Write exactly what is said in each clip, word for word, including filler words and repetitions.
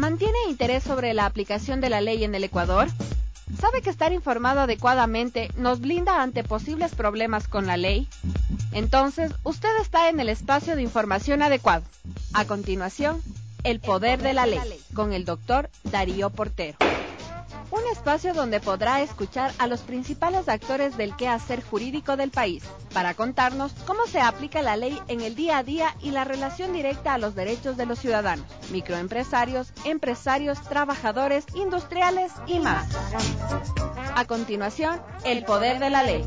¿Mantiene interés sobre la aplicación de la ley en el Ecuador? ¿Sabe que estar informado adecuadamente nos blinda ante posibles problemas con la ley? Entonces, usted está en el espacio de información adecuado. A continuación, El Poder de la Ley, con el doctor Darío Portero. Un espacio donde podrá escuchar a los principales actores del quehacer jurídico del país, para contarnos cómo se aplica la ley en el día a día y la relación directa a los derechos de los ciudadanos, microempresarios, empresarios, trabajadores, industriales y más. A continuación, El Poder de la Ley.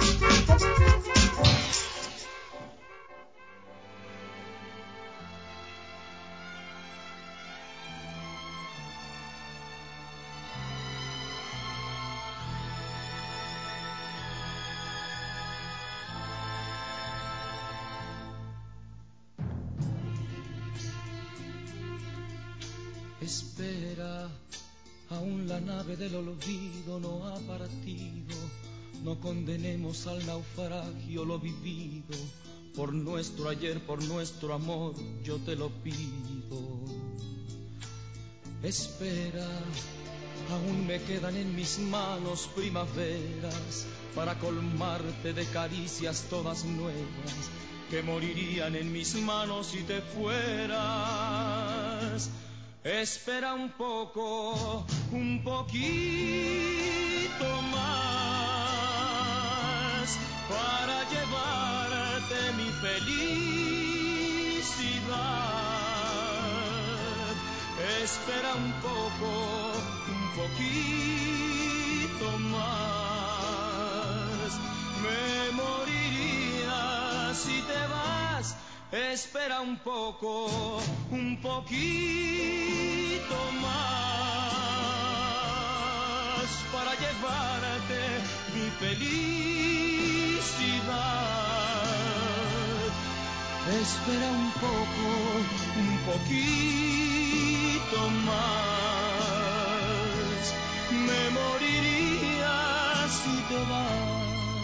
Espera, aún la nave del olvido no ha partido. No condenemos al naufragio lo vivido. Por nuestro ayer, por nuestro amor, yo te lo pido. Espera, aún me quedan en mis manos primaveras para colmarte de caricias todas nuevas que morirían en mis manos si te fueras. Espera un poco, un poquito más para llevarte mi felicidad. Espera un poco, un poquito más. Me moriría si te vas. Espera un poco, un poquito más para llevarte mi felicidad. Espera un poco, un poquito más. Me moriría si te vas.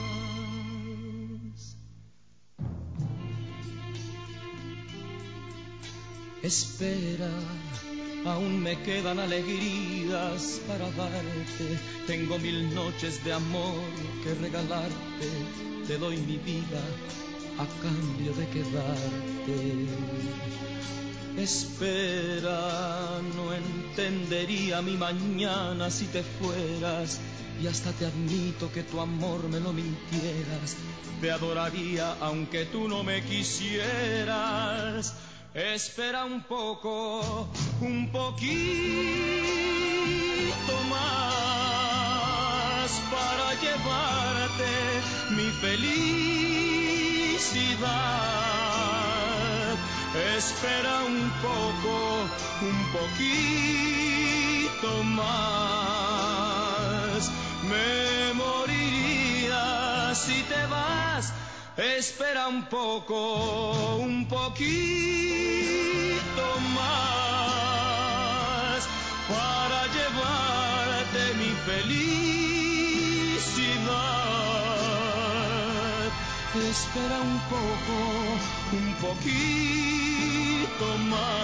Espera, aún me quedan alegrías para darte. Tengo mil noches de amor que regalarte. Te doy mi vida a cambio de quedarte. Espera, no entendería mi mañana si te fueras. Y hasta te admito que tu amor me lo mintieras. Te adoraría aunque tú no me quisieras. Espera un poco, un poquito más para llevarte mi felicidad. Espera un poco, un poquito más. Me moriría si te vas. Espera un poco, un poquito más para llevarte mi felicidad. Espera un poco, un poquito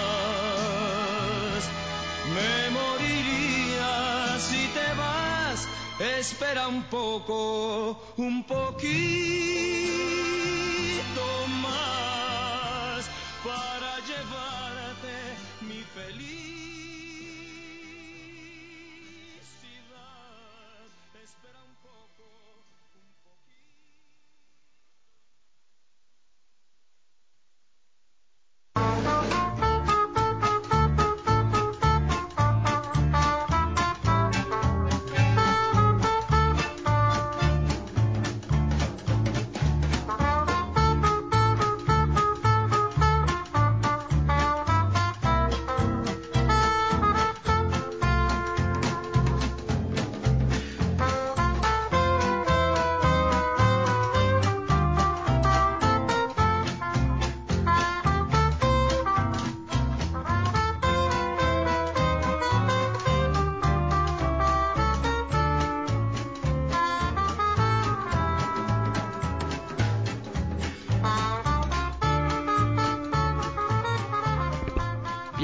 más. Me moriría si te vas. Espera un poco, un poquito más para llevarte mi felicidad. Espera un poco, un poquito.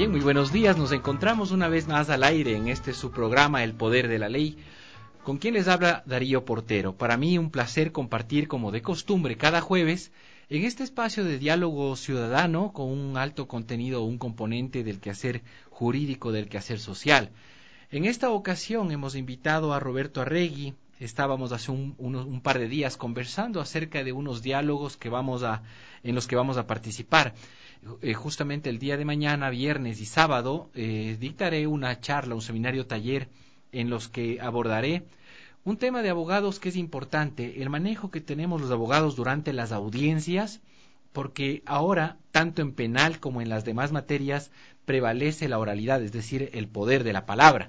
Bien, muy buenos días. Nos encontramos una vez más al aire en este su programa El Poder de la Ley. ¿Con quien les habla? Darío Portero. Para mí un placer compartir como de costumbre cada jueves en este espacio de diálogo ciudadano con un alto contenido, un componente del quehacer jurídico, del quehacer social. En esta ocasión hemos invitado a Roberto Arregui. Estábamos hace un, unos, un par de días conversando acerca de unos diálogos que vamos a, en los que vamos a participar. Eh, justamente el día de mañana, viernes y sábado, eh, dictaré una charla, un seminario taller en los que abordaré un tema de abogados que es importante, el manejo que tenemos los abogados durante las audiencias, porque ahora, tanto en penal como en las demás materias, prevalece la oralidad, es decir, el poder de la palabra.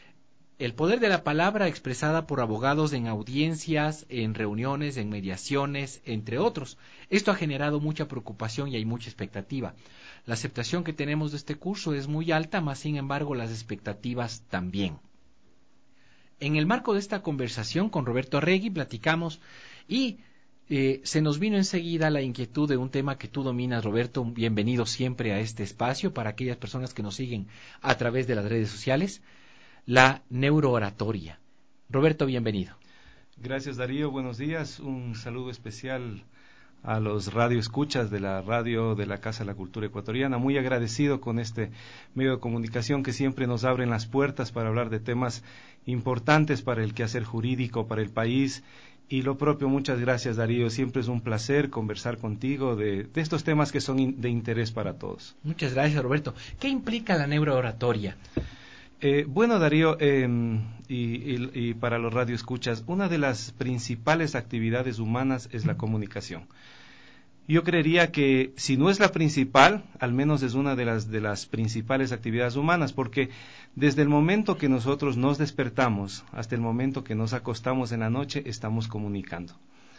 El poder de la palabra expresada por abogados en audiencias, en reuniones, en mediaciones, entre otros. Esto ha generado mucha preocupación y hay mucha expectativa. La aceptación que tenemos de este curso es muy alta, mas sin embargo las expectativas también. En el marco de esta conversación con Roberto Arregui platicamos y eh, se nos vino enseguida la inquietud de un tema que tú dominas, Roberto. Bienvenido siempre a este espacio para aquellas personas que nos siguen a través de las redes sociales. La neurooratoria. Roberto, bienvenido. Gracias, Darío. Buenos días. Un saludo especial a los radioescuchas de la radio de la Casa de la Cultura Ecuatoriana. Muy agradecido con este medio de comunicación que siempre nos abren las puertas para hablar de temas importantes para el quehacer jurídico, para el país. Y lo propio, muchas gracias, Darío. Siempre es un placer conversar contigo de, de estos temas que son in, de interés para todos. Muchas gracias, Roberto. ¿Qué implica la neurooratoria? Eh, bueno, Darío, eh, y, y, y para los radioescuchas, una de las principales actividades humanas es la comunicación. Yo creería que si no es la principal, al menos es una de las, de las principales actividades humanas, porque desde el momento que nosotros nos despertamos hasta el momento que nos acostamos en la noche, estamos comunicando.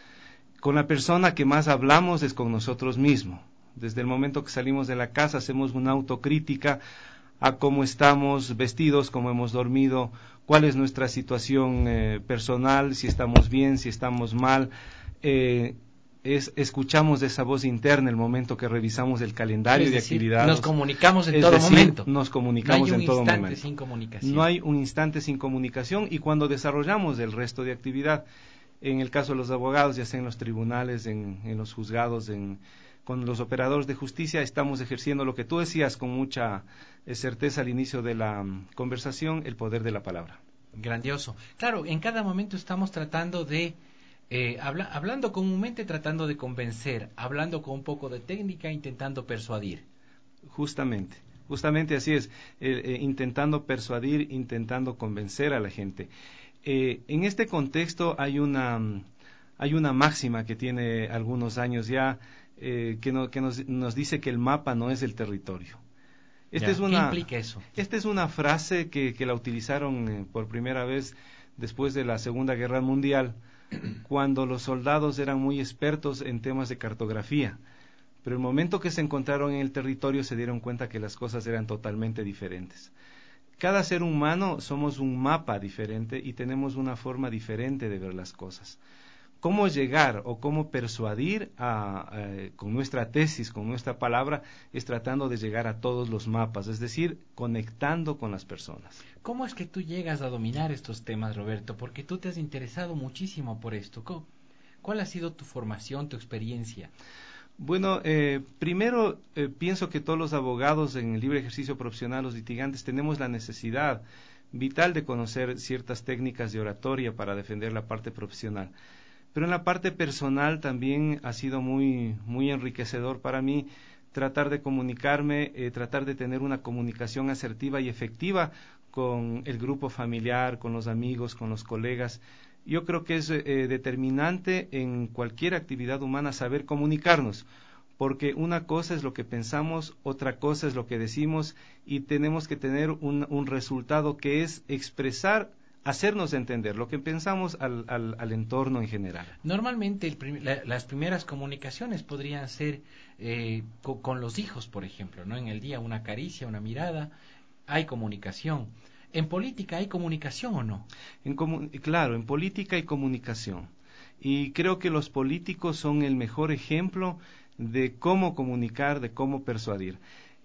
Con la persona que más hablamos es con nosotros mismos. Desde el momento que salimos de la casa hacemos una autocrítica a cómo estamos vestidos, cómo hemos dormido, cuál es nuestra situación eh, personal, si estamos bien, si estamos mal. Eh, es, escuchamos esa voz interna el momento que revisamos el calendario es de decir, actividades. Nos comunicamos en es todo decir, momento. Nos comunicamos en todo momento. No hay un instante sin comunicación. No hay un instante sin comunicación y cuando desarrollamos el resto de actividad, en el caso de los abogados, ya sea en los tribunales, en, en los juzgados, en con los operadores de justicia, estamos ejerciendo lo que tú decías con mucha eh, certeza al inicio de la um, conversación, el poder de la palabra. Grandioso. Claro, en cada momento estamos tratando de, eh, habla, hablando comúnmente, tratando de convencer, hablando con un poco de técnica, intentando persuadir. Justamente, justamente así es, eh, eh, intentando persuadir, intentando convencer a la gente. Eh, en este contexto hay una, um, hay una máxima que tiene algunos años ya, Eh, que, no, que nos, nos dice que el mapa no es el territorio. Esta Ya, es una, ¿qué implica eso? Esta es una frase que, que la utilizaron eh, por primera vez después de la Segunda Guerra Mundial, cuando los soldados eran muy expertos en temas de cartografía. Pero el momento que se encontraron en el territorio se dieron cuenta que las cosas eran totalmente diferentes. Cada ser humano somos un mapa diferente y tenemos una forma diferente de ver las cosas. ¿Cómo llegar o cómo persuadir a, a, con nuestra tesis, con nuestra palabra, es tratando de llegar a todos los mapas, es decir, conectando con las personas? ¿Cómo es que tú llegas a dominar estos temas, Roberto? Porque tú te has interesado muchísimo por esto. ¿Cuál ha sido tu formación, tu experiencia? Bueno, eh, primero eh, pienso que todos los abogados en el libre ejercicio profesional, los litigantes, tenemos la necesidad vital de conocer ciertas técnicas de oratoria para defender la parte profesional. Pero en la parte personal también ha sido muy, muy enriquecedor para mí tratar de comunicarme, eh, tratar de tener una comunicación asertiva y efectiva con el grupo familiar, con los amigos, con los colegas. Yo creo que es eh, determinante en cualquier actividad humana saber comunicarnos, porque una cosa es lo que pensamos, otra cosa es lo que decimos y tenemos que tener un, un resultado que es expresar, hacernos entender lo que pensamos al, al, al entorno en general. Normalmente el prim la, las primeras comunicaciones podrían ser eh, co con los hijos, por ejemplo, ¿no? En el día una caricia, una mirada, hay comunicación. ¿En política hay comunicación o no? En claro, en política hay comunicación. Y creo que los políticos son el mejor ejemplo de cómo comunicar, de cómo persuadir.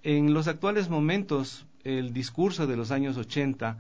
En los actuales momentos, el discurso de los años ochenta,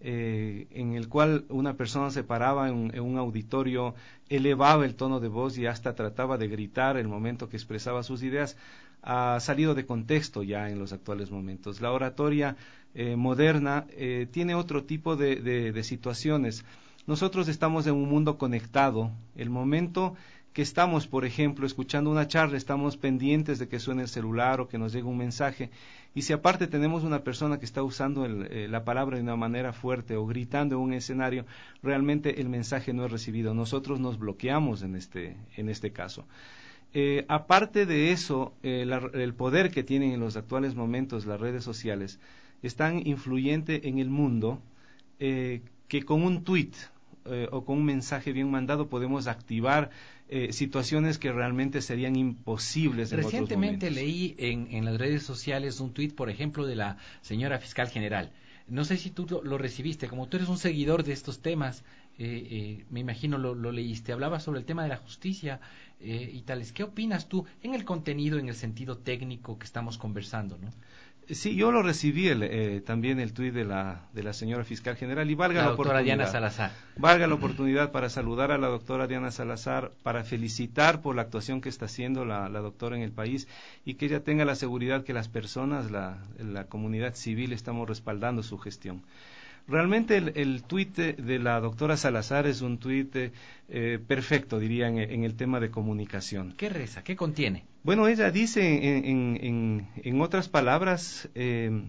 eh, en el cual una persona se paraba en, en un auditorio, elevaba el tono de voz y hasta trataba de gritar el momento que expresaba sus ideas, ha salido de contexto ya en los actuales momentos. La oratoria eh, moderna eh, tiene otro tipo de, de, de situaciones. Nosotros estamos en un mundo conectado. El momento que estamos, por ejemplo, escuchando una charla, estamos pendientes de que suene el celular o que nos llegue un mensaje, y si aparte tenemos una persona que está usando el, eh, la palabra de una manera fuerte o gritando en un escenario, realmente el mensaje no es recibido. Nosotros nos bloqueamos en este, en este caso. Eh, aparte de eso, eh, la, el poder que tienen en los actuales momentos las redes sociales es tan influyente en el mundo eh, que con un tuit eh, o con un mensaje bien mandado podemos activar eh, situaciones que realmente serían imposibles en otros momentos. Recientemente leí en, en las redes sociales un tuit, por ejemplo, de la señora fiscal general. No sé si tú lo, lo recibiste, como tú eres un seguidor de estos temas, eh, eh, me imagino lo, lo leíste. Hablaba sobre el tema de la justicia eh, y tales. ¿Qué opinas tú en el contenido, en el sentido técnico que estamos conversando, no? Sí, yo lo recibí el, eh, también el tuit de la, de la señora fiscal general, y valga la, la doctora oportunidad. Diana Salazar. Valga la oportunidad para saludar a la doctora Diana Salazar, para felicitar por la actuación que está haciendo la, la doctora en el país, y que ella tenga la seguridad que las personas, la, la comunidad civil, estamos respaldando su gestión. Realmente el, el tuit de la doctora Salazar es un tuit eh, perfecto, diría, en, en el tema de comunicación. ¿Qué reza? ¿Qué contiene? Bueno, ella dice en, en, en, en otras palabras eh,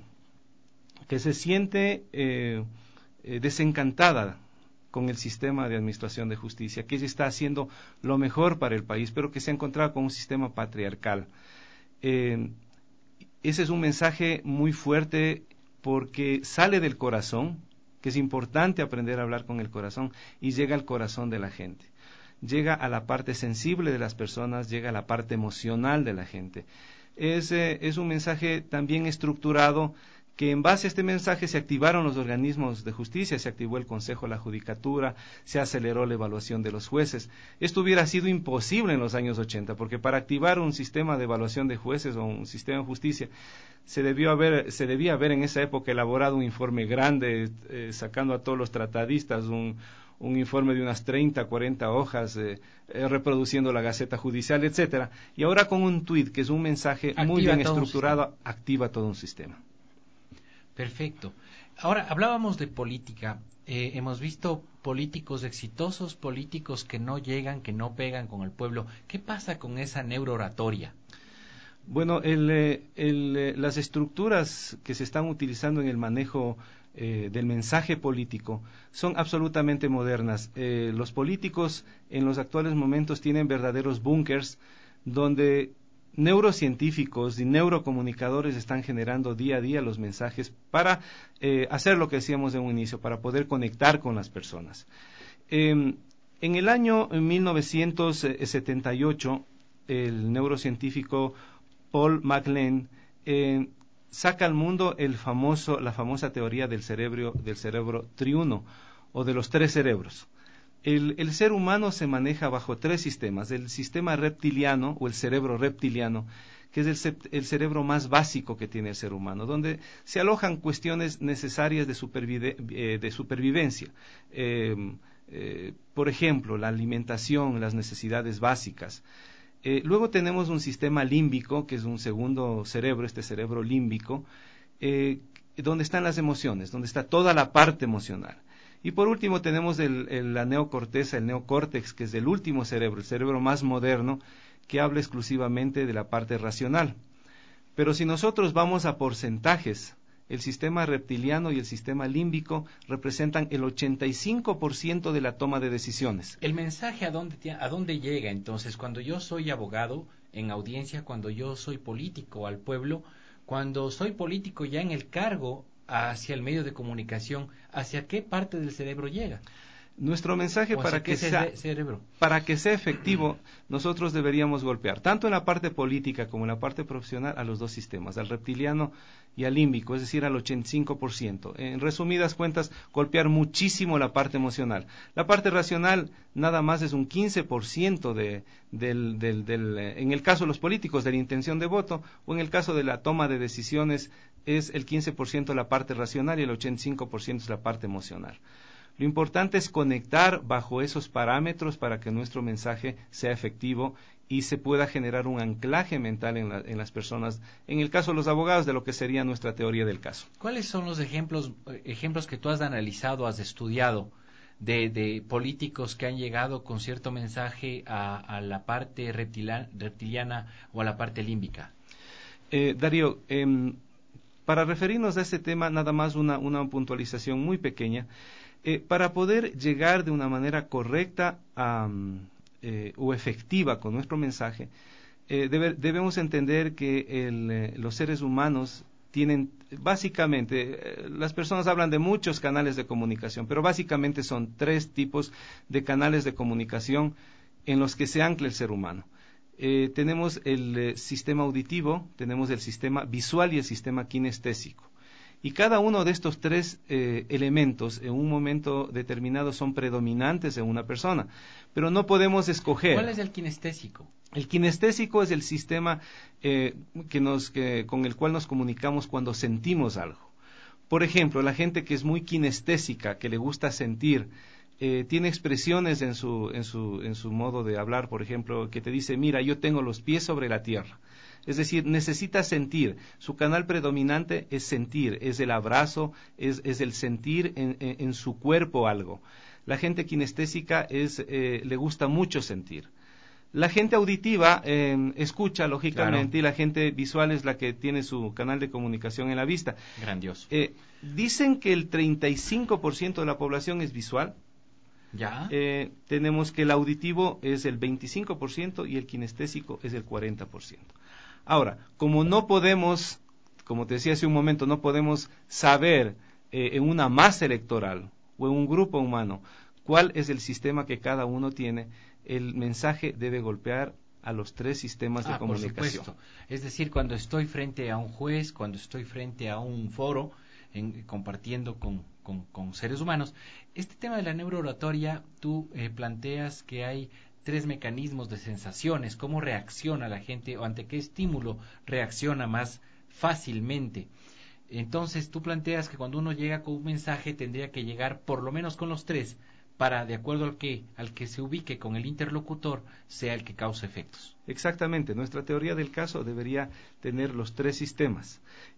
que se siente eh, eh, desencantada con el sistema de administración de justicia, que ella está haciendo lo mejor para el país, pero que se ha encontrado con un sistema patriarcal. Eh, ese es un mensaje muy fuerte porque sale del corazón, que es importante aprender a hablar con el corazón, y llega al corazón de la gente. Llega a la parte sensible de las personas, llega a la parte emocional de la gente. Es, eh, es un mensaje también estructurado, que en base a este mensaje se activaron los organismos de justicia, se activó el Consejo de la Judicatura, se aceleró la evaluación de los jueces. Esto hubiera sido imposible en los años ochenta, porque para activar un sistema de evaluación de jueces o un sistema de justicia, se debió haber, se debía haber en esa época elaborado un informe grande, eh, sacando a todos los tratadistas, un, un informe de unas treinta, cuarenta hojas, eh, eh, reproduciendo la Gaceta Judicial, etcétera. Y ahora con un tuit, que es un mensaje activa muy bien estructurado, activa todo un sistema. Perfecto. Ahora, hablábamos de política. Eh, hemos visto políticos exitosos, políticos que no llegan, que no pegan con el pueblo. ¿Qué pasa con esa neurooratoria? Bueno, el, el, las estructuras que se están utilizando en el manejo eh, del mensaje político son absolutamente modernas. Eh, los políticos en los actuales momentos tienen verdaderos búnkers donde neurocientíficos y neurocomunicadores están generando día a día los mensajes para eh, hacer lo que decíamos de un inicio, para poder conectar con las personas. Eh, en el año mil novecientos setenta y ocho, el neurocientífico Paul MacLean eh, saca al mundo el famoso, la famosa teoría del cerebro, del cerebro triuno, o de los tres cerebros. El, el ser humano se maneja bajo tres sistemas: el sistema reptiliano o el cerebro reptiliano, que es el, el cerebro más básico que tiene el ser humano, donde se alojan cuestiones necesarias de, supervive, eh, de supervivencia. Eh, eh, por ejemplo, la alimentación, las necesidades básicas. Eh, luego tenemos un sistema límbico, que es un segundo cerebro, este cerebro límbico, eh, donde están las emociones, donde está toda la parte emocional. Y por último tenemos el, el, la neocorteza, el neocórtex, que es el último cerebro, el cerebro más moderno, que habla exclusivamente de la parte racional. Pero si nosotros vamos a porcentajes, el sistema reptiliano y el sistema límbico representan el ochenta y cinco por ciento de la toma de decisiones. ¿El mensaje a dónde, a dónde llega entonces? Cuando yo soy abogado en audiencia, cuando yo soy político al pueblo, cuando soy político ya en el cargo hacia el medio de comunicación, ¿hacia qué parte del cerebro llega? Nuestro mensaje, para que, sea, cerebro. para que sea efectivo, nosotros deberíamos golpear, tanto en la parte política como en la parte profesional, a los dos sistemas, al reptiliano y al límbico, es decir, al ochenta y cinco por ciento. En resumidas cuentas, golpear muchísimo la parte emocional. La parte racional nada más es un quince por ciento de, del, del, del, en el caso de los políticos, de la intención de voto, o en el caso de la toma de decisiones, es el quince por ciento la parte racional y el ochenta y cinco por ciento es la parte emocional. Lo importante es conectar bajo esos parámetros para que nuestro mensaje sea efectivo y se pueda generar un anclaje mental en, la, en las personas, en el caso de los abogados, de lo que sería nuestra teoría del caso. ¿Cuáles son los ejemplos, ejemplos que tú has analizado, has estudiado, de, de políticos que han llegado con cierto mensaje a, a la parte reptiliana, reptiliana o a la parte límbica? Eh, Darío, eh, para referirnos a este tema, nada más una, una puntualización muy pequeña. Eh, para poder llegar de una manera correcta a, eh, o efectiva con nuestro mensaje, eh, debe, debemos entender que el, eh, los seres humanos tienen, básicamente, eh, las personas hablan de muchos canales de comunicación, pero básicamente son tres tipos de canales de comunicación en los que se ancla el ser humano. Eh, tenemos el eh, sistema auditivo, tenemos el sistema visual y el sistema kinestésico. Y cada uno de estos tres eh, elementos en un momento determinado son predominantes en una persona, pero no podemos escoger. ¿Cuál es el kinestésico? El kinestésico es el sistema eh, que nos, que, con el cual nos comunicamos cuando sentimos algo. Por ejemplo, la gente que es muy kinestésica, que le gusta sentir, eh, tiene expresiones en su, en su, en su modo de hablar, por ejemplo, que te dice, mira, yo tengo los pies sobre la tierra. Es decir, necesita sentir. Su canal predominante es sentir, es el abrazo, es, es el sentir en, en, en su cuerpo algo. La gente kinestésica es, eh, le gusta mucho sentir. La gente auditiva eh, escucha, lógicamente, claro. Y la gente visual es la que tiene su canal de comunicación en la vista. Grandioso. Eh, dicen que el treinta y cinco por ciento de la población es visual. ¿Ya? Eh, tenemos que el auditivo es el veinticinco por ciento y el kinestésico es el cuarenta por ciento. Ahora, como no podemos, como te decía hace un momento, no podemos saber eh, en una masa electoral o en un grupo humano cuál es el sistema que cada uno tiene, el mensaje debe golpear a los tres sistemas ah, de comunicación. Por supuesto. Es decir, cuando estoy frente a un juez, cuando estoy frente a un foro, en, compartiendo con, con, con seres humanos, este tema de la neurooratoria, tú eh, planteas que hay tres mecanismos de sensaciones, cómo reacciona la gente o ante qué estímulo reacciona más fácilmente. Entonces tú planteas que cuando uno llega con un mensaje tendría que llegar por lo menos con los tres para, de acuerdo al que, al que se ubique con el interlocutor, sea el que cause efectos. Exactamente, nuestra teoría del caso debería tener los tres sistemas.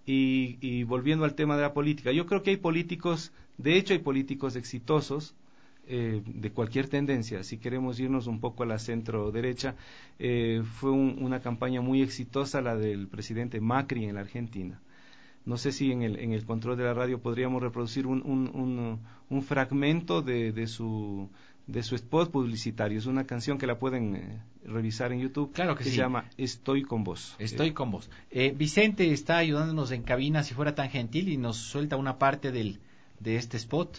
Y, y volviendo al tema de la política, yo creo que hay políticos, de hecho hay políticos exitosos, Eh, de cualquier tendencia. Si queremos irnos un poco a la centro derecha, eh, fue un, una campaña muy exitosa la del presidente Macri en la Argentina. No sé si en el, en el control de la radio podríamos reproducir un, un, un, un fragmento de, de su de su spot publicitario. Es una canción que la pueden eh, revisar en YouTube. Claro que, que sí. Se llama Estoy con vos. Estoy eh, con vos. Eh, Vicente está ayudándonos en cabina, si fuera tan gentil, y nos suelta una parte del, de este spot.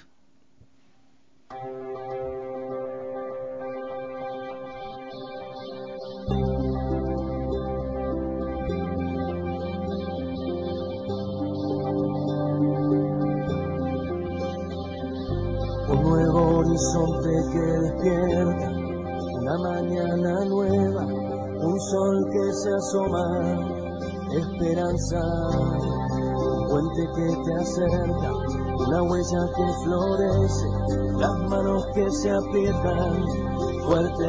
Un nuevo horizonte que despierta, una mañana nueva, un sol que se asoma, esperanza, un puente que te acerca, una huella que florece, las manos que se aprietan fuerte.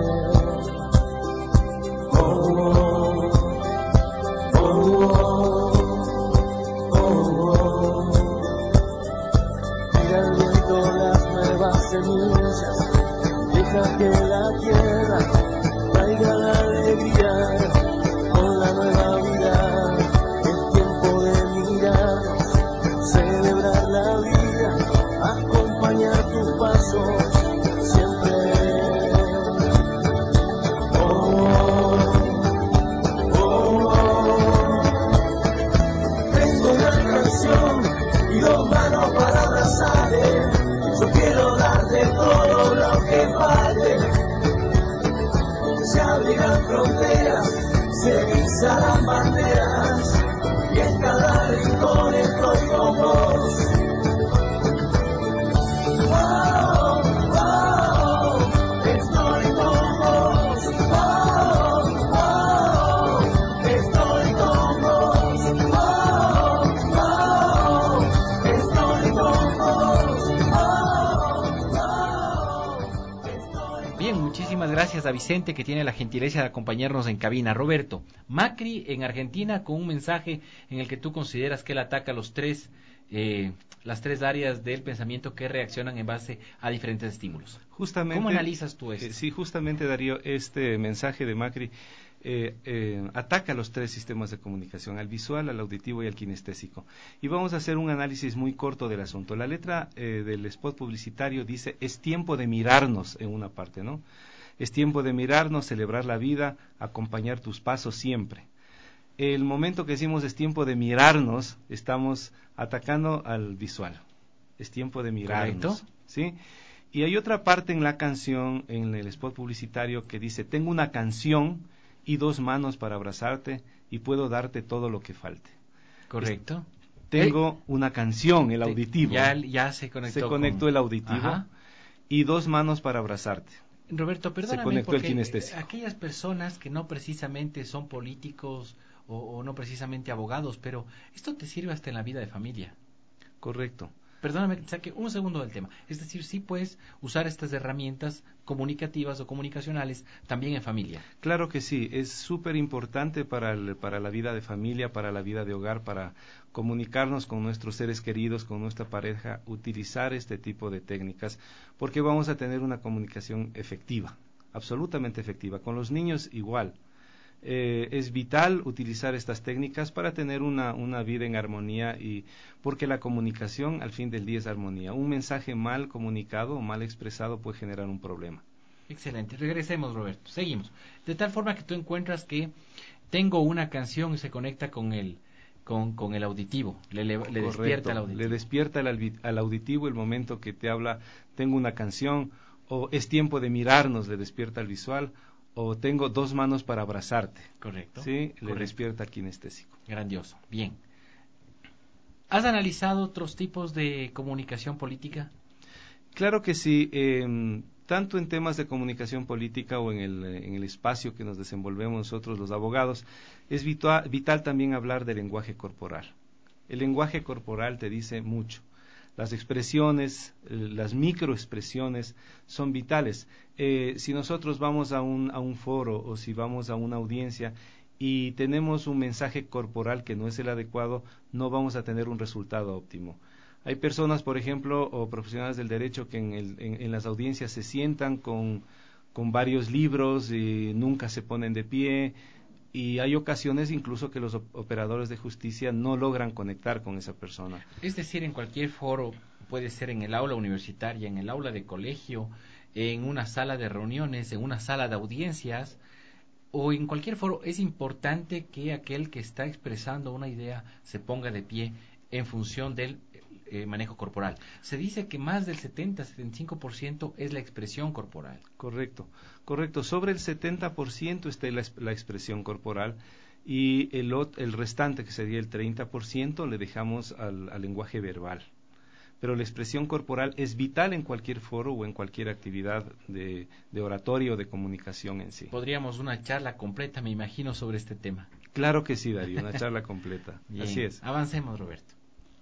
Oh, oh, oh, oh, oh, oh. Mira el viento, las nuevas semillas, deja que la tierra traiga la alegría con la nueva vida. Es tiempo de mirar, celebrar la vida, acompañar tus pasos siempre. Oh, oh, oh. Tengo una canción y dos manos para abrazarte. Yo quiero darte todo. se izarán banderas y en cada rincón estoy con vos. Oh, oh, estoy con vos. Oh, oh, estoy con vos. Oh, oh, estoy con vos. Oh, oh, estoy. Bien, muchísimas gracias a Vicente, que tiene la gentileza de acompañarnos en cabina. Roberto, Macri en Argentina con un mensaje en el que tú consideras que él ataca los tres, eh, las tres áreas del pensamiento que reaccionan en base a diferentes estímulos. Justamente, ¿Cómo analizas tú esto? Eh, sí, justamente, Darío, este mensaje de Macri eh, eh, ataca los tres sistemas de comunicación, al visual, al auditivo y al kinestésico. Y vamos a hacer un análisis muy corto del asunto. La letra eh, del spot publicitario dice, es tiempo de mirarnos, en una parte, ¿no? Es tiempo de mirarnos, celebrar la vida, acompañar tus pasos siempre. El momento que decimos es tiempo de mirarnos, estamos atacando al visual. Es tiempo de mirarnos. Correcto. ¿Sí? Y hay otra parte en la canción, en el spot publicitario, que dice, tengo una canción y dos manos para abrazarte y puedo darte todo lo que falte. Correcto. Tengo Eh, una canción, el auditivo. Ya, ya se conectó. Se conectó con... el auditivo. Ajá. Y dos manos para abrazarte. Roberto, perdóname, Se conectó porque el kinestésico. aquellas personas que no precisamente son políticos o, o no precisamente abogados, pero esto te sirve hasta en la vida de familia. Correcto. Perdóname que saque un segundo del tema. Es decir, sí puedes usar estas herramientas comunicativas o comunicacionales también en familia. Claro que sí, es súper importante para, el, para la vida de familia, para la vida de hogar, para comunicarnos con nuestros seres queridos, con nuestra pareja, utilizar este tipo de técnicas, porque vamos a tener una comunicación efectiva, absolutamente efectiva. Con los niños igual. Eh, es vital utilizar estas técnicas para tener una, una vida en armonía, y porque la comunicación al fin del día es armonía. Un mensaje mal comunicado o mal expresado puede generar un problema. Excelente, regresemos, Roberto, seguimos. De tal forma que tú encuentras que tengo una canción y se conecta con el, con, con el auditivo, le, le, le despierta al auditivo. Le despierta al, al auditivo el momento que te habla, tengo una canción, o es tiempo de mirarnos, le despierta al visual, o tengo dos manos para abrazarte. Correcto. Sí, le correcto. despierta al kinestésico. Grandioso. Bien. ¿Has analizado otros tipos de comunicación política? Claro que sí. Eh, tanto en temas de comunicación política o en el, en el espacio que nos desenvolvemos nosotros los abogados, es vital, vital también hablar del lenguaje corporal. El lenguaje corporal te dice mucho. Las expresiones, las microexpresiones son vitales. Eh, si nosotros vamos a un, a un foro o si vamos a una audiencia y tenemos un mensaje corporal que no es el adecuado, no vamos a tener un resultado óptimo. Hay personas, por ejemplo, o profesionales del derecho que en, el, en, en las audiencias se sientan con, con varios libros y nunca se ponen de pie, y hay ocasiones incluso que los operadores de justicia no logran conectar con esa persona. Es decir, en cualquier foro, puede ser en el aula universitaria, en el aula de colegio, en una sala de reuniones, en una sala de audiencias, o en cualquier foro, es importante que aquel que está expresando una idea se ponga de pie en función del eh, manejo corporal. Se dice que más del setenta a setenta y cinco por ciento es la expresión corporal. Correcto, correcto. Sobre el setenta por ciento está la, la expresión corporal, y el, el restante, que sería el treinta por ciento, le dejamos al, al lenguaje verbal. Pero la expresión corporal es vital en cualquier foro o en cualquier actividad de, de oratoria o de comunicación en sí. Podríamos una charla completa, me imagino, sobre este tema. Claro que sí, Darío, una charla completa. Bien, así es. Avancemos, Roberto.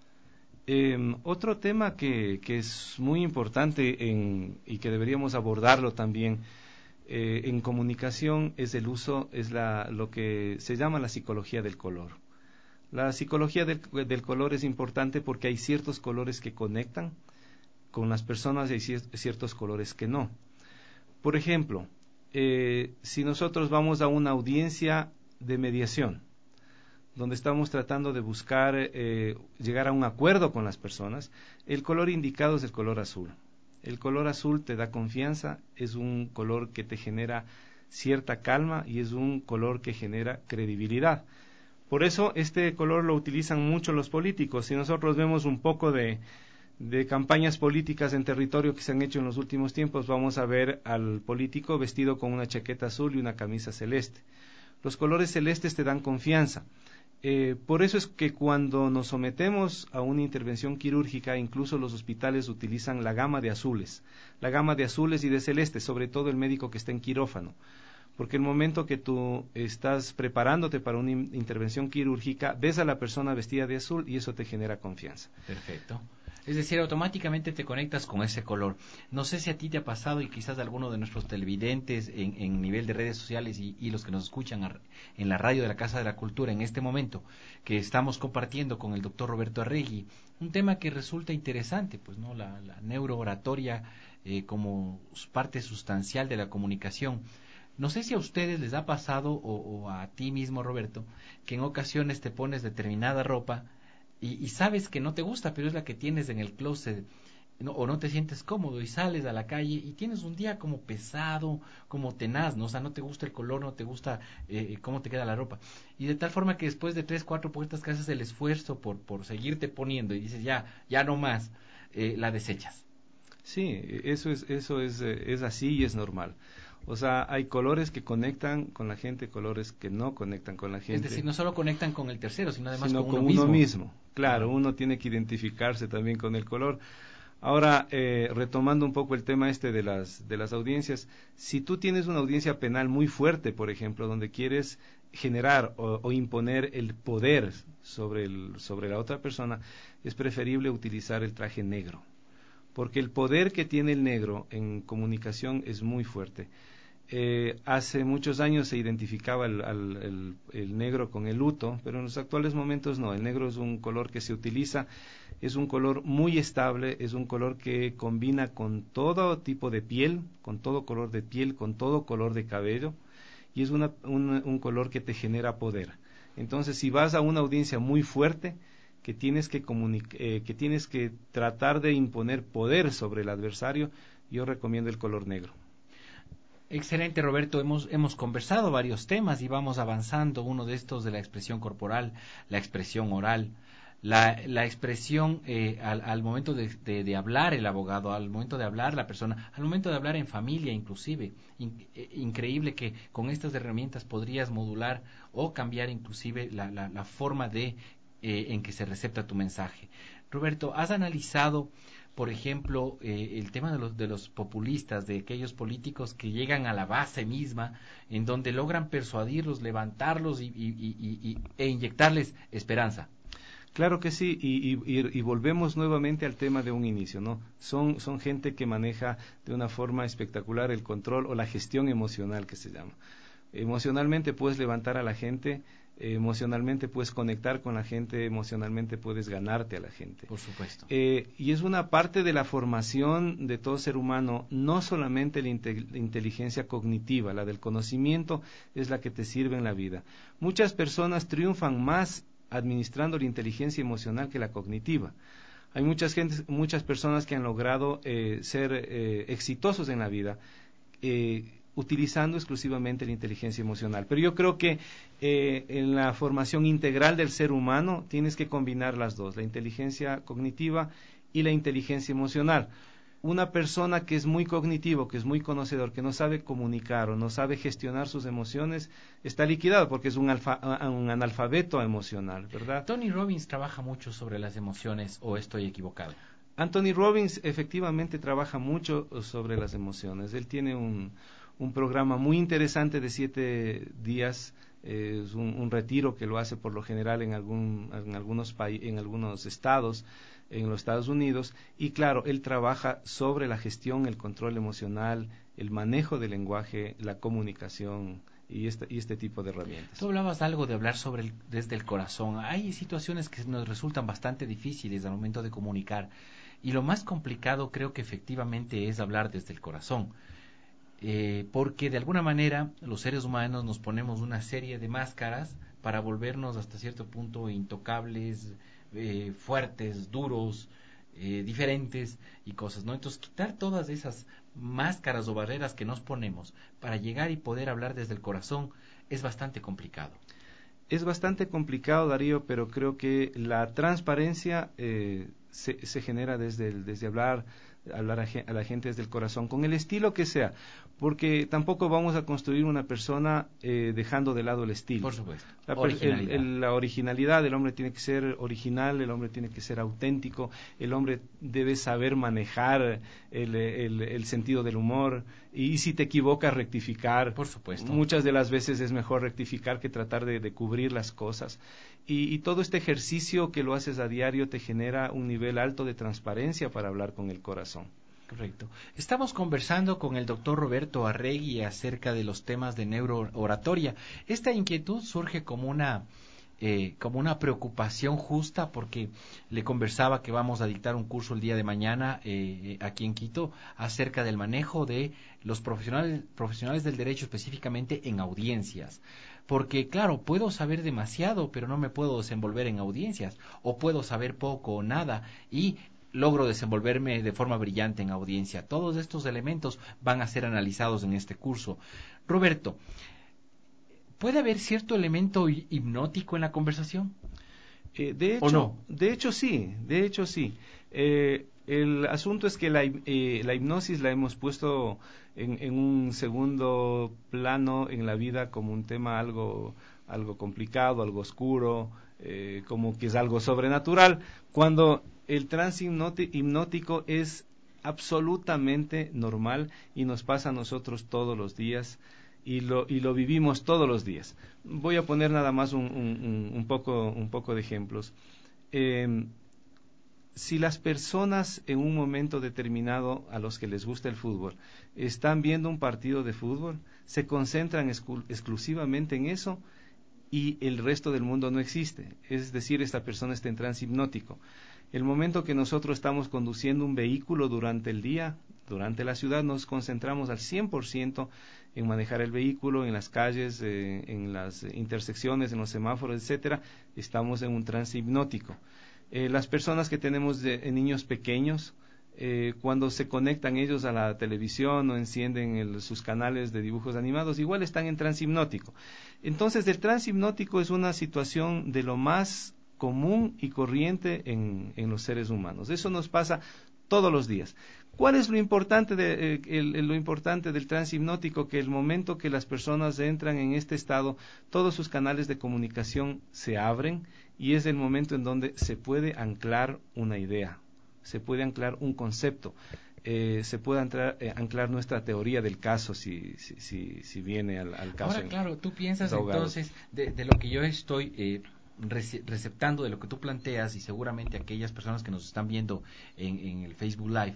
Eh, otro tema que, que es muy importante en, y que deberíamos abordarlo también eh, en comunicación es el uso, es la, lo que se llama la psicología del color. La psicología del, del color es importante porque hay ciertos colores que conectan con las personas y hay ciertos colores que no. Por ejemplo, eh, si nosotros vamos a una audiencia de mediación, donde estamos tratando de buscar eh, llegar a un acuerdo con las personas, el color indicado es el color azul. El color azul te da confianza, es un color que te genera cierta calma y es un color que genera credibilidad. Por eso este color lo utilizan mucho los políticos. Si nosotros vemos un poco de, de campañas políticas en territorio que se han hecho en los últimos tiempos, vamos a ver al político vestido con una chaqueta azul y una camisa celeste. Los colores celestes te dan confianza. Eh, por eso es que cuando nos sometemos a una intervención quirúrgica, incluso los hospitales utilizan la gama de azules, la gama de azules y de celestes, sobre todo el médico que está en quirófano, porque el momento que tú estás preparándote para una in- intervención quirúrgica, ves a la persona vestida de azul y eso te genera confianza. Perfecto. Es decir, automáticamente te conectas con ese color. No sé si a ti te ha pasado y quizás a alguno de nuestros televidentes en, en nivel de redes sociales y, y los que nos escuchan a, en la radio de la Casa de la Cultura en este momento, que estamos compartiendo con el doctor Roberto Arregui, un tema que resulta interesante, pues no, la, la neurooratoria eh, como parte sustancial de la comunicación. No sé si a ustedes les ha pasado o, o a ti mismo, Roberto, que en ocasiones te pones determinada ropa Y, y sabes que no te gusta, pero es la que tienes en el closet, no, o no te sientes cómodo y sales a la calle y tienes un día como pesado, como tenaz, ¿no? O sea, no te gusta el color, no te gusta eh, cómo te queda la ropa. Y de tal forma que después de tres, cuatro puertas que haces el esfuerzo por, por seguirte poniendo y dices, ya, ya no más, eh, la desechas. Sí, eso es, eso es, eh, es así y es normal. O sea, hay colores que conectan con la gente, colores que no conectan con la gente. Es decir, no solo conectan con el tercero, sino además sino con uno con mismo. uno mismo. Claro, Ajá. uno tiene que identificarse también con el color. Ahora, eh, retomando un poco el tema este de las, de las audiencias, si tú tienes una audiencia penal muy fuerte, por ejemplo, donde quieres generar o, o imponer el poder sobre, el, sobre la otra persona, es preferible utilizar el traje negro, porque el poder que tiene el negro en comunicación es muy fuerte. Eh, hace muchos años se identificaba el, el, el, el negro con el luto, pero en los actuales momentos no. El negro es un color que se utiliza, es un color muy estable, es un color que combina con todo tipo de piel, con todo color de piel, con todo color de cabello, y es una, un, un color que te genera poder. Entonces, si vas a una audiencia muy fuerte, que tienes que, eh, que tienes que tratar de imponer poder sobre el adversario, yo recomiendo el color negro. Excelente, Roberto. Hemos, hemos conversado varios temas y vamos avanzando. Uno de estos de la expresión corporal, la expresión oral, la, la expresión eh, al, al momento de, de, de hablar el abogado, al momento de hablar la persona, al momento de hablar en familia inclusive. In, eh, increíble que con estas herramientas podrías modular o cambiar inclusive la, la, la forma de eh, en que se recepta tu mensaje. Roberto, ¿has analizado por ejemplo, eh, el tema de los, de los populistas, de aquellos políticos que llegan a la base misma, en donde logran persuadirlos, levantarlos y, y, y, y, e inyectarles esperanza? Claro que sí, y, y, y volvemos nuevamente al tema de un inicio, ¿no? Son, son gente que maneja de una forma espectacular el control o la gestión emocional que se llama. Emocionalmente puedes levantar a la gente, emocionalmente puedes conectar con la gente, emocionalmente puedes ganarte a la gente. Por supuesto. Eh, y es una parte de la formación de todo ser humano, no solamente la, inte la inteligencia cognitiva, la del conocimiento es la que te sirve en la vida. Muchas personas triunfan más administrando la inteligencia emocional que la cognitiva. Hay muchas, gente, muchas personas que han logrado eh, ser eh, exitosos en la vida, eh, utilizando exclusivamente la inteligencia emocional. Pero yo creo que eh, en la formación integral del ser humano tienes que combinar las dos, la inteligencia cognitiva y la inteligencia emocional. Una persona que es muy cognitivo, que es muy conocedor, que no sabe comunicar o no sabe gestionar sus emociones, está liquidado porque es un, alfa, un analfabeto emocional, ¿verdad? Tony Robbins trabaja mucho sobre las emociones, ¿o estoy equivocado? Anthony Robbins efectivamente trabaja mucho sobre las emociones. Él tiene un, un programa muy interesante de siete días, eh, es un, un retiro que lo hace por lo general en, algún, en, algunos, en algunos estados, en los Estados Unidos, y claro, él trabaja sobre la gestión, el control emocional, el manejo del lenguaje, la comunicación y este, y este tipo de herramientas. Tú hablabas algo de hablar sobre el, desde el corazón. Hay situaciones que nos resultan bastante difíciles al momento de comunicar, y lo más complicado creo que efectivamente es hablar desde el corazón. Eh, porque de alguna manera los seres humanos nos ponemos una serie de máscaras para volvernos hasta cierto punto intocables, eh, fuertes, duros, eh, diferentes y cosas, ¿no? Entonces quitar todas esas máscaras o barreras que nos ponemos para llegar y poder hablar desde el corazón es bastante complicado. Es bastante complicado, Darío, pero creo que la transparencia eh, se, se genera desde, el, desde hablar, hablar a, a la gente desde el corazón, con el estilo que sea, porque tampoco vamos a construir una persona eh, dejando de lado el estilo. Por supuesto. La, originalidad. El, el, la originalidad, el hombre tiene que ser original, el hombre tiene que ser auténtico, el hombre debe saber manejar el, el, el sentido del humor, y si te equivocas, rectificar. Por supuesto. Muchas de las veces es mejor rectificar que tratar de, de cubrir las cosas. Y, y todo este ejercicio que lo haces a diario te genera un nivel alto de transparencia para hablar con el corazón. Correcto. Estamos conversando con el doctor Roberto Arregui acerca de los temas de neurooratoria. Esta inquietud surge como una eh, como una preocupación justa, porque le conversaba que vamos a dictar un curso el día de mañana eh, aquí en Quito acerca del manejo de los profesionales profesionales del derecho, específicamente en audiencias. Porque, claro, puedo saber demasiado, pero no me puedo desenvolver en audiencias, o puedo saber poco o nada, y logro desenvolverme de forma brillante en audiencia. Todos estos elementos van a ser analizados en este curso. Roberto, ¿puede haber cierto elemento hipnótico en la conversación? Eh, de hecho, ¿O no? De hecho, sí, de hecho, sí. Eh, el asunto es que la, eh, la hipnosis la hemos puesto en, en un segundo plano en la vida como un tema algo, algo complicado, algo oscuro, eh, como que es algo sobrenatural, cuando el trance hipnótico es absolutamente normal y nos pasa a nosotros todos los días y lo, y lo vivimos todos los días. Voy a poner nada más un, un, un, poco, un poco de ejemplos. Eh, si las personas en un momento determinado a los que les gusta el fútbol están viendo un partido de fútbol, se concentran exclu- exclusivamente en eso y el resto del mundo no existe. Es decir, esta persona está en trance hipnótico. El momento que nosotros estamos conduciendo un vehículo durante el día, durante la ciudad, nos concentramos al cien por ciento en manejar el vehículo, en las calles, eh, en las intersecciones, en los semáforos, etcétera. Estamos en un trance hipnótico. Eh, las personas que tenemos de, eh, niños pequeños, eh, cuando se conectan ellos a la televisión o encienden el, sus canales de dibujos animados, igual están en trance hipnótico. Entonces, el trance hipnótico es una situación de lo más común y corriente en, en los seres humanos. Eso nos pasa todos los días. ¿Cuál es lo importante, de, eh, el, lo importante del trance hipnótico? Que el momento que las personas entran en este estado, todos sus canales de comunicación se abren y es el momento en donde se puede anclar una idea, se puede anclar un concepto, eh, se puede anclar, eh, anclar nuestra teoría del caso si, si, si, si viene al, al caso. Ahora, claro, tú piensas ahogado. entonces de, de lo que yo estoy eh, receptando, de lo que tú planteas, y seguramente aquellas personas que nos están viendo en, en el Facebook Live,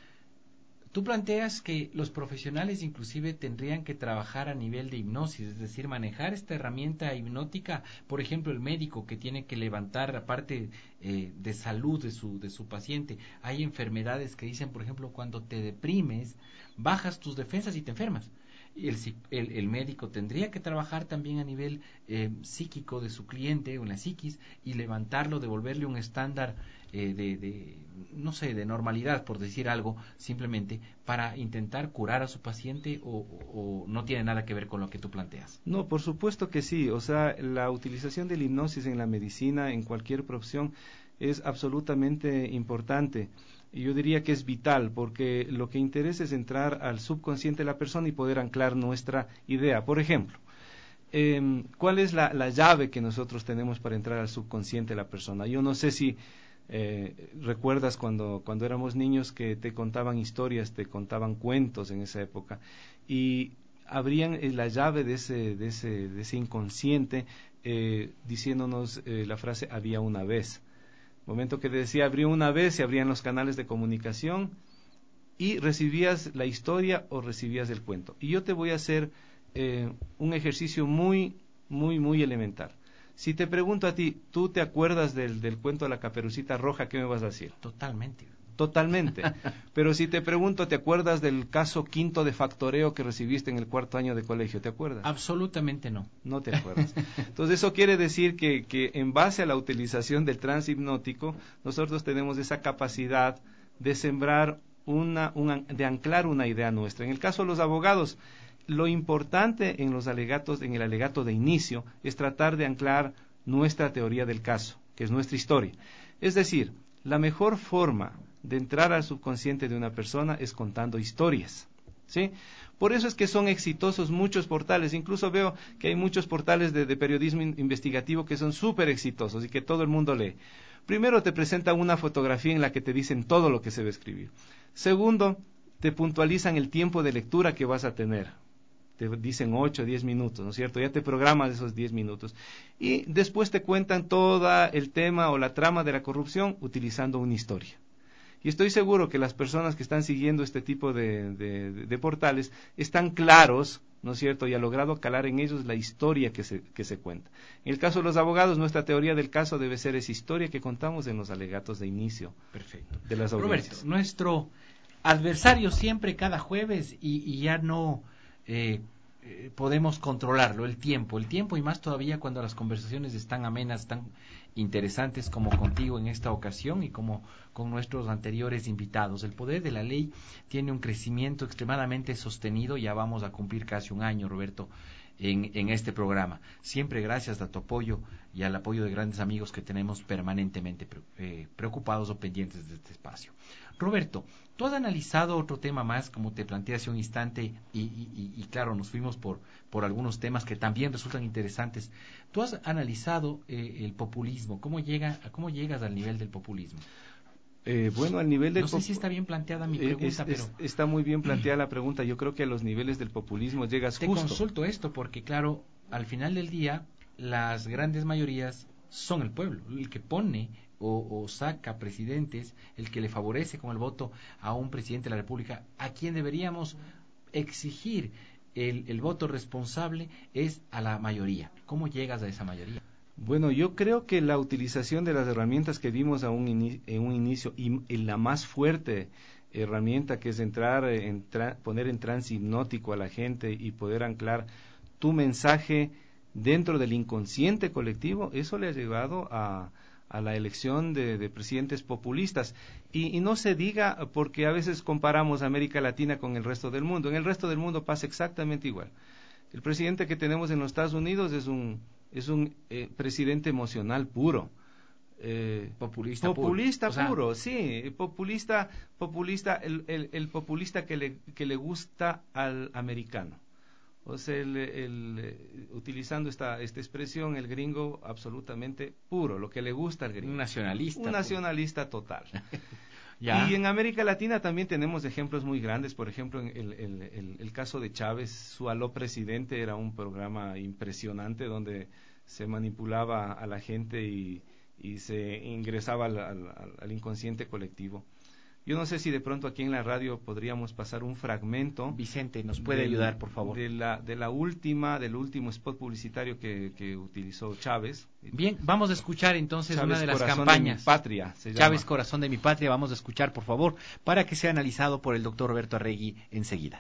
tú planteas que los profesionales inclusive tendrían que trabajar a nivel de hipnosis, es decir, manejar esta herramienta hipnótica. Por ejemplo, el médico que tiene que levantar la parte eh, de salud de su, de su paciente. Hay enfermedades que dicen, por ejemplo, cuando te deprimes, bajas tus defensas y te enfermas. El, el, el médico tendría que trabajar también a nivel eh, psíquico de su cliente o en la psiquis y levantarlo, devolverle un estándar eh, de, de, no sé, de normalidad, por decir algo, simplemente para intentar curar a su paciente, o, o, o no tiene nada que ver con lo que tú planteas. No, por supuesto que sí. O sea, la utilización de la hipnosis en la medicina, en cualquier profesión, es absolutamente importante. Y yo diría que es vital, porque lo que interesa es entrar al subconsciente de la persona y poder anclar nuestra idea. Por ejemplo, eh, ¿cuál es la, la llave que nosotros tenemos para entrar al subconsciente de la persona? Yo no sé si eh, recuerdas cuando, cuando éramos niños que te contaban historias, te contaban cuentos en esa época, y abrían la llave de ese, de ese, de ese inconsciente eh, diciéndonos eh, la frase "había una vez". Momento que decía abrió una vez, se abrían los canales de comunicación y recibías la historia o recibías el cuento. Y yo te voy a hacer eh, un ejercicio muy, muy, muy elemental. Si te pregunto a ti, ¿tú te acuerdas del, del cuento de la Caperucita Roja? ¿Qué me vas a decir? Totalmente. Totalmente. Pero si te pregunto, ¿te acuerdas del caso quinto de factoreo que recibiste en el cuarto año de colegio? ¿Te acuerdas? Absolutamente no. No te acuerdas. Entonces eso quiere decir que, que en base a la utilización del trance hipnótico, nosotros tenemos esa capacidad de sembrar una, una, de anclar una idea nuestra. En el caso de los abogados, lo importante en los alegatos, en el alegato de inicio, es tratar de anclar nuestra teoría del caso, que es nuestra historia. Es decir, la mejor forma de entrar al subconsciente de una persona es contando historias, ¿sí? Por eso es que son exitosos muchos portales. Incluso veo que hay muchos portales de, de periodismo in- investigativo que son súper exitosos y que todo el mundo lee. Primero, te presentan una fotografía en la que te dicen todo lo que se va a escribir. Segundo, te puntualizan el tiempo de lectura que vas a tener. Te dicen ocho o diez minutos, ¿no es cierto? Ya te programas esos diez minutos. Y después te cuentan todo el tema o la trama de la corrupción utilizando una historia. Y estoy seguro que las personas que están siguiendo este tipo de, de, de portales están claros, ¿no es cierto?, y ha logrado calar en ellos la historia que se, que se cuenta. En el caso de los abogados, nuestra teoría del caso debe ser esa historia que contamos en los alegatos de inicio. Perfecto. De las audiencias. Roberto, nuestro adversario siempre cada jueves y, y ya no eh, eh, podemos controlarlo, el tiempo, el tiempo y más todavía cuando las conversaciones están amenas, están interesantes como contigo en esta ocasión y como con nuestros anteriores invitados. El poder de la ley tiene un crecimiento extremadamente sostenido, ya vamos a cumplir casi un año, Roberto, en, en este programa. Siempre gracias a tu apoyo y al apoyo de grandes amigos que tenemos permanentemente eh, preocupados o pendientes de este espacio. Roberto, tú has analizado otro tema más, como te planteé hace un instante, y, y, y claro, nos fuimos por, por algunos temas que también resultan interesantes. Tú has analizado eh, el populismo, ¿cómo, llega, cómo llegas al nivel del populismo? Eh, bueno, al nivel del No sé si está bien planteada mi pregunta, es, pero... Es, está muy bien planteada la pregunta. Yo creo que a los niveles del populismo llegas Te justo. consulto esto porque, claro, al final del día, las grandes mayorías son el pueblo, el que pone o, o saca presidentes, el que le favorece con el voto a un presidente de la República, a quien deberíamos exigir el, el voto responsable es a la mayoría. ¿Cómo llegas a esa mayoría? Bueno, yo creo que la utilización de las herramientas que vimos a un ini- en un inicio y, y la más fuerte herramienta que es entrar, en tra- poner en trance hipnótico a la gente y poder anclar tu mensaje dentro del inconsciente colectivo, eso le ha llevado a, a la elección de, de presidentes populistas. Y, y no se diga porque a veces comparamos América Latina con el resto del mundo. En el resto del mundo pasa exactamente igual. El presidente que tenemos en los Estados Unidos es un es un eh, presidente emocional puro, eh, populista, populista puro, puro, o sea, sí, populista, populista, el, el, el populista que le que le gusta al americano, o sea, el, el, utilizando esta esta expresión, el gringo absolutamente puro, lo que le gusta al gringo, un nacionalista, un nacionalista total. Ya. Y en América Latina también tenemos ejemplos muy grandes, por ejemplo, en el, el, el, el caso de Chávez, su Aló Presidente era un programa impresionante donde se manipulaba a la gente y, y se ingresaba al, al, al inconsciente colectivo. Yo no sé si de pronto aquí en la radio podríamos pasar un fragmento. Vicente, ¿nos puede del, ayudar, por favor? De la, de la última, del último spot publicitario que, que utilizó Chávez. Bien, vamos a escuchar entonces Chávez, una de las Corazón campañas. de mi patria, se llama. Chávez, Corazón de mi Patria, vamos a escuchar, por favor, para que sea analizado por el doctor Roberto Arregui enseguida.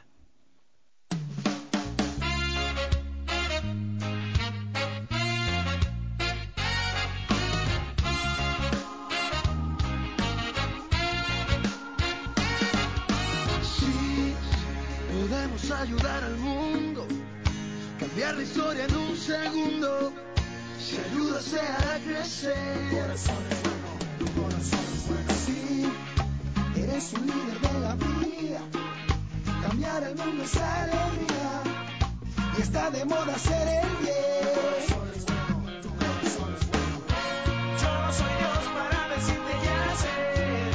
Podemos ayudar al mundo, cambiar la historia en un segundo. Si ayuda se hará crecer. Tu corazón es bueno, tu corazón es bueno. Sí, eres un líder de la vida. Cambiar el mundo es alegría. Y está de moda ser el bien. Tu corazón es bueno, tu corazón es bueno. Yo soy Dios para decirte qué hacer.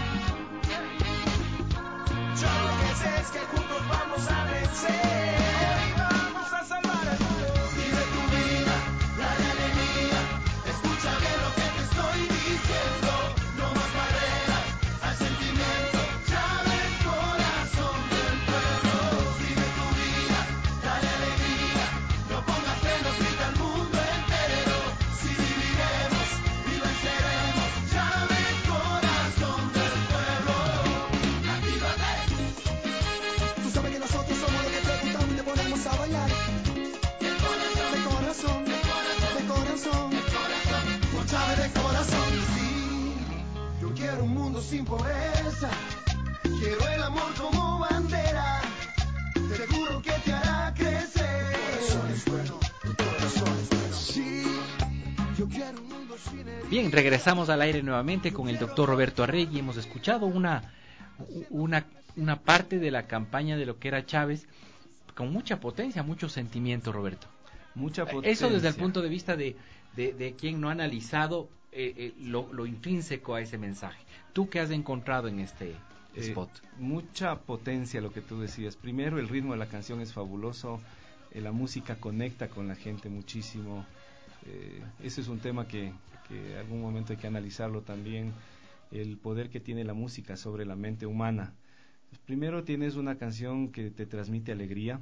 Yo lo que sé es que juntos vamos a vencer. Hoy vamos a salvar al mundo. Vive tu vida, dale alegría. Escucha bien lo que te estoy diciendo. No más barreras al sentimiento. Chávez, corazón del pueblo. Vive tu vida, dale alegría. No pongas frenos, grita al mundo entero. Si viviremos y venceremos. Chávez, corazón del pueblo. Actívate. Tú sabes que nosotros somos los que te gustamos y te ponemos a bailar. De corazón, de corazón, de corazón, de corazón, de corazón, con Chávez de corazón. Sí, yo quiero un mundo sin pobreza. Quiero el amor como bandera. Seguro que te hará crecer. Tu corazón es bueno, tu corazón es bueno. Sí, yo quiero un mundo Bien, regresamos al aire nuevamente con el doctor Roberto Arregui. Hemos escuchado una, una, una parte de la campaña de lo que era Chávez con mucha potencia, mucho sentimiento, Roberto. Mucha potencia. Eso desde el punto de vista de, de, de quien no ha analizado eh, eh, lo, lo intrínseco a ese mensaje. ¿Tú qué has encontrado en este eh, spot? Mucha potencia, lo que tú decías. Primero, el ritmo de la canción es fabuloso, eh, la música conecta con la gente muchísimo. Eh, ese es un tema que, que algún momento hay que analizarlo también, el poder que tiene la música sobre la mente humana. Primero tienes una canción que te transmite alegría,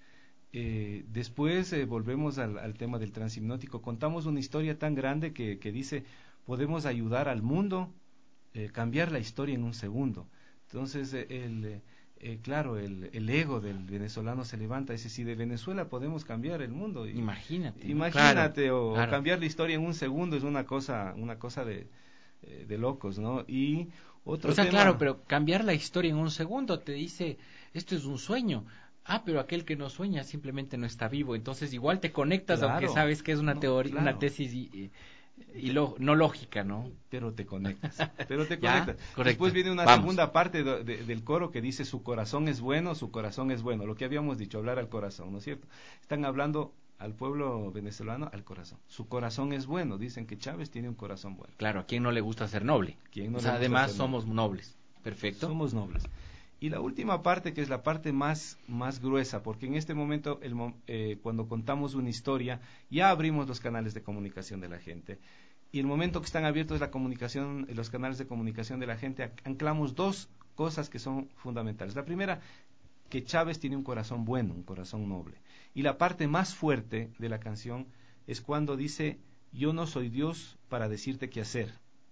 eh, después eh, volvemos al, al tema del transhipnótico, contamos una historia tan grande que, que dice, podemos ayudar al mundo, eh, cambiar la historia en un segundo. Entonces, eh, el... Eh, claro, el, el ego del venezolano se levanta, dice, si de Venezuela podemos cambiar el mundo. Y, imagínate. Imagínate, claro, o, claro. o cambiar la historia en un segundo es una cosa, una cosa de, eh, de locos, ¿no? Y otro O sea, tema... claro, pero cambiar la historia en un segundo te dice, esto es un sueño. Ah, pero aquel que no sueña simplemente no está vivo. Entonces igual te conectas, Claro, aunque sabes que es una no, teoría, claro. una tesis y, y, y lo, no lógica, ¿no? Pero te conectas, pero te Ya, conectas. correcto. Después viene una Vamos. segunda parte de, de, del coro que dice, su corazón es bueno, su corazón es bueno. Lo que habíamos dicho, hablar al corazón, ¿no es cierto? Están hablando al pueblo venezolano, al corazón. Su corazón es bueno, dicen que Chávez tiene un corazón bueno. Claro, ¿a quién no le gusta ser noble? ¿Quién no O le sea, gusta además ser somos nobles. Perfecto. Somos nobles. Y la última parte, que es la parte más, más gruesa, porque en este momento, el, eh, cuando contamos una historia, ya abrimos los canales de comunicación de la gente. Y el momento que están abiertos la comunicación, los canales de comunicación de la gente, anclamos dos cosas que son fundamentales. La primera, que Chávez tiene un corazón bueno, un corazón noble. Y la parte más fuerte de la canción es cuando dice, yo no soy Dios para decirte qué hacer.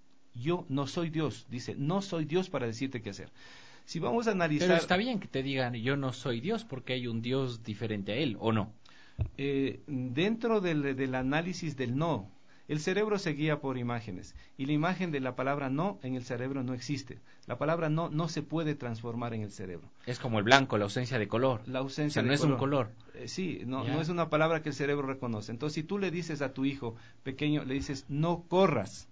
Yo no soy Dios, dice, no soy Dios para decirte qué hacer. Si vamos a analizar... Pero está bien que te digan, yo no soy Dios, porque hay un Dios diferente a él, ¿o no? Eh, dentro del, del análisis del no, el cerebro se guía por imágenes, y la imagen de la palabra no en el cerebro no existe. La palabra no no se puede transformar en el cerebro. Es como el blanco, la ausencia de color. La ausencia o sea, no de es color. un color. Eh, sí, no, Ya. no es una palabra que el cerebro reconoce. Entonces, si tú le dices a tu hijo pequeño, le dices, no corras,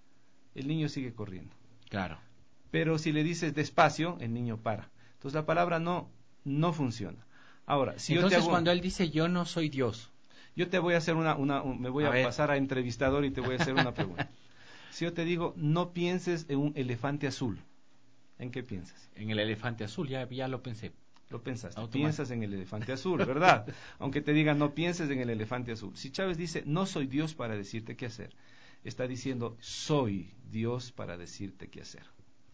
el niño sigue corriendo. Claro. Pero si le dices despacio, el niño para. Entonces, la palabra no no funciona. Ahora, si Entonces, yo te hago... cuando él dice, yo no soy Dios... Yo te voy a hacer una, una un, me voy a, A ver. pasar a entrevistador y te voy a hacer una pregunta. Si yo te digo, no pienses en un elefante azul, ¿en qué piensas? En el elefante azul, ya, ya lo pensé. Lo pensaste, Automático. piensas en el elefante azul, ¿verdad? Aunque te diga, no pienses en el elefante azul. Si Chávez dice, no soy Dios para decirte qué hacer, está diciendo, soy Dios para decirte qué hacer.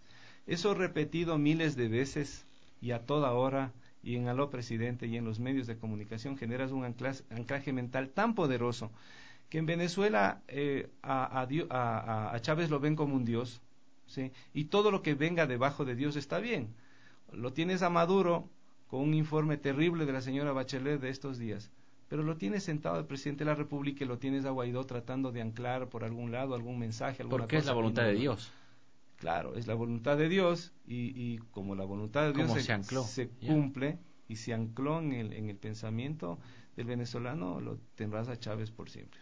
Eso repetido miles de veces y a toda hora, y en Aló Presidente y en los medios de comunicación generas un anclaje, anclaje mental tan poderoso que en Venezuela eh, a, a, a, a Chávez lo ven como un dios, ¿sí? Y todo lo que venga debajo de Dios está bien. Lo tienes a Maduro con un informe terrible de la señora Bachelet de estos días, pero lo tienes sentado el presidente de la República y lo tienes a Guaidó tratando de anclar por algún lado algún mensaje, alguna Porque es cosa la voluntad que no- de Dios. Claro, es la voluntad de Dios y, y como la voluntad de Dios Como se, se ancló, se ya. cumple y se ancló en el, en el pensamiento del venezolano, lo tendrás a Chávez por siempre.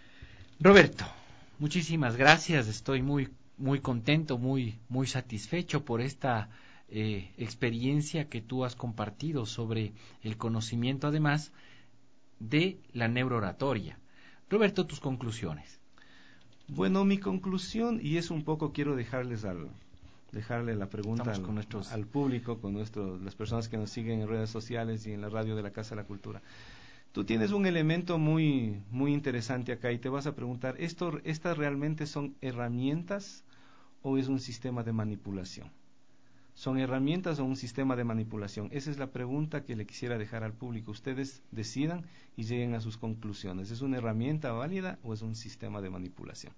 Roberto, muchísimas gracias. Estoy muy muy contento, muy muy satisfecho por esta eh, experiencia que tú has compartido sobre el conocimiento, además de la neurooratoria. Roberto, tus conclusiones. Bueno, mi conclusión, y es un poco, quiero dejarles al, dejarle la pregunta Estamos al, con nuestros- al público, con nuestros, las personas que nos siguen en redes sociales y en la radio de la Casa de la Cultura. Tú tienes un elemento muy, muy interesante acá y te vas a preguntar, ¿esto, ¿estas realmente son herramientas o es un sistema de manipulación? ¿Son herramientas o un sistema de manipulación? Esa es la pregunta que le quisiera dejar al público. Ustedes decidan y lleguen a sus conclusiones. ¿Es una herramienta válida o es un sistema de manipulación?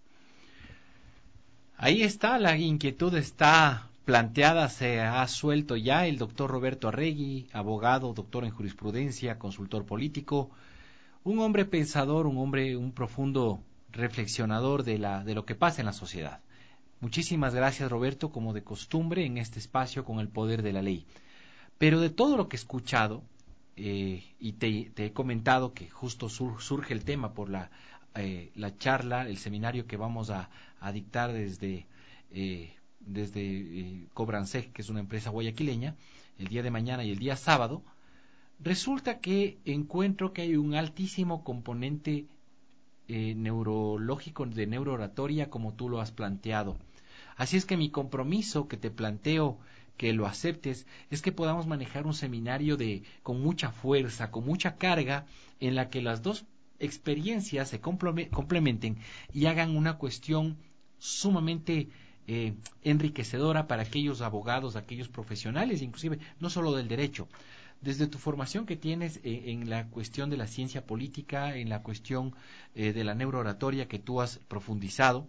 Ahí está, la inquietud está planteada, se ha suelto ya el doctor Roberto Arregui, abogado, doctor en jurisprudencia, consultor político, un hombre pensador, un hombre, un profundo reflexionador de, la, de lo que pasa en la sociedad. Muchísimas gracias, Roberto, como de costumbre en este espacio con el poder de la ley. Pero de todo lo que he escuchado, eh, y te, te he comentado que justo sur, surge el tema por la eh, la charla, el seminario que vamos a, a dictar desde, eh, desde eh, Cobransec, que es una empresa guayaquileña, el día de mañana y el día sábado, resulta que encuentro que hay un altísimo componente eh, neurológico, de neurooratoria, como tú lo has planteado. Así es que mi compromiso que te planteo, que lo aceptes, es que podamos manejar un seminario de con mucha fuerza, con mucha carga, en la que las dos experiencias se complementen y hagan una cuestión sumamente eh, enriquecedora para aquellos abogados, aquellos profesionales, inclusive no solo del derecho. Desde tu formación que tienes eh, en la cuestión de la ciencia política, en la cuestión eh, de la neurooratoria que tú has profundizado,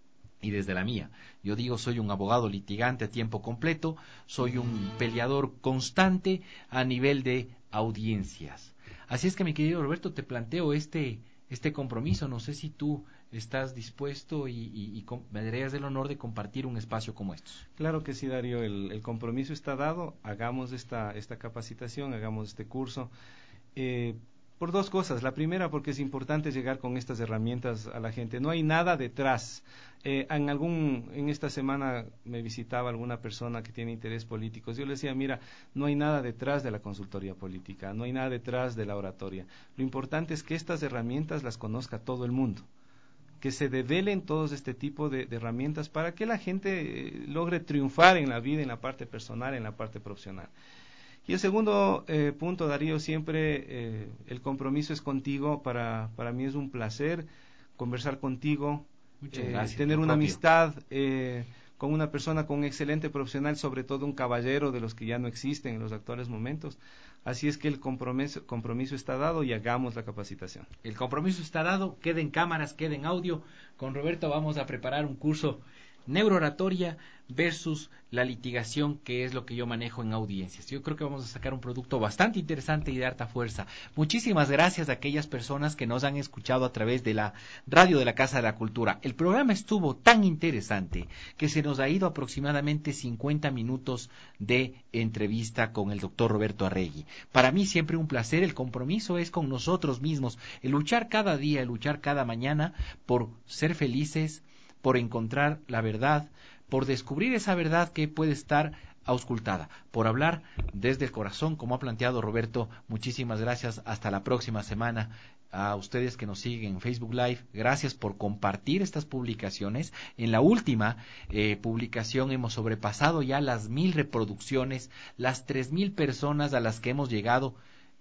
y desde la mía, yo digo, soy un abogado litigante a tiempo completo, soy un peleador constante a nivel de audiencias. Así es que, mi querido Roberto, te planteo este, este compromiso. No sé si tú estás dispuesto y, y, y me darías el honor de compartir un espacio como estos. Claro que sí, Darío, el, el compromiso está dado, hagamos esta, esta capacitación, hagamos este curso. Eh, por dos cosas. La primera, porque es importante llegar con estas herramientas a la gente. No hay nada detrás. Eh, en algún, en esta semana me visitaba alguna persona que tiene interés político. Yo le decía, mira, no hay nada detrás de la consultoría política, no hay nada detrás de la oratoria. Lo importante es que estas herramientas las conozca todo el mundo, que se develen todos este tipo de, de herramientas para que la gente eh, logre triunfar en la vida, en la parte personal, en la parte profesional. Y el segundo eh, punto, Darío, siempre eh, el compromiso es contigo. Para, para mí es un placer conversar contigo, Muchas eh, gracias, tener una propio. amistad eh, con una persona, con un excelente profesional, sobre todo un caballero de los que ya no existen en los actuales momentos. Así es que el compromiso, compromiso está dado y hagamos la capacitación. El compromiso está dado, queda en cámaras, queda en audio. Con Roberto vamos a preparar un curso neurooratoria versus la litigación, que es lo que yo manejo en audiencias. Yo creo que vamos a sacar un producto bastante interesante y de harta fuerza. Muchísimas gracias a aquellas personas que nos han escuchado a través de la radio de la Casa de la Cultura. El programa estuvo tan interesante que se nos ha ido aproximadamente cincuenta minutos de entrevista con el doctor Roberto Arregui. Para mí siempre un placer. El compromiso es con nosotros mismos, el luchar cada día, el luchar cada mañana por ser felices, por encontrar la verdad, por descubrir esa verdad que puede estar auscultada, por hablar desde el corazón, como ha planteado Roberto. Muchísimas gracias, hasta la próxima semana. A ustedes que nos siguen en Facebook Live, gracias por compartir estas publicaciones. En la última eh, publicación hemos sobrepasado ya las mil reproducciones, las tres mil personas a las que hemos llegado.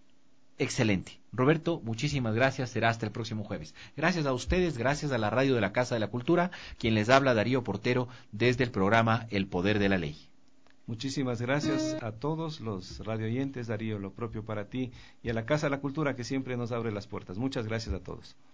Excelente. Roberto, muchísimas gracias. Será hasta el próximo jueves. Gracias a ustedes, gracias a la radio de la Casa de la Cultura, quien les habla, Darío Portero, desde el programa El Poder de la Ley. Muchísimas gracias a todos los radioyentes, Darío, lo propio para ti, y a la Casa de la Cultura, que siempre nos abre las puertas. Muchas gracias a todos.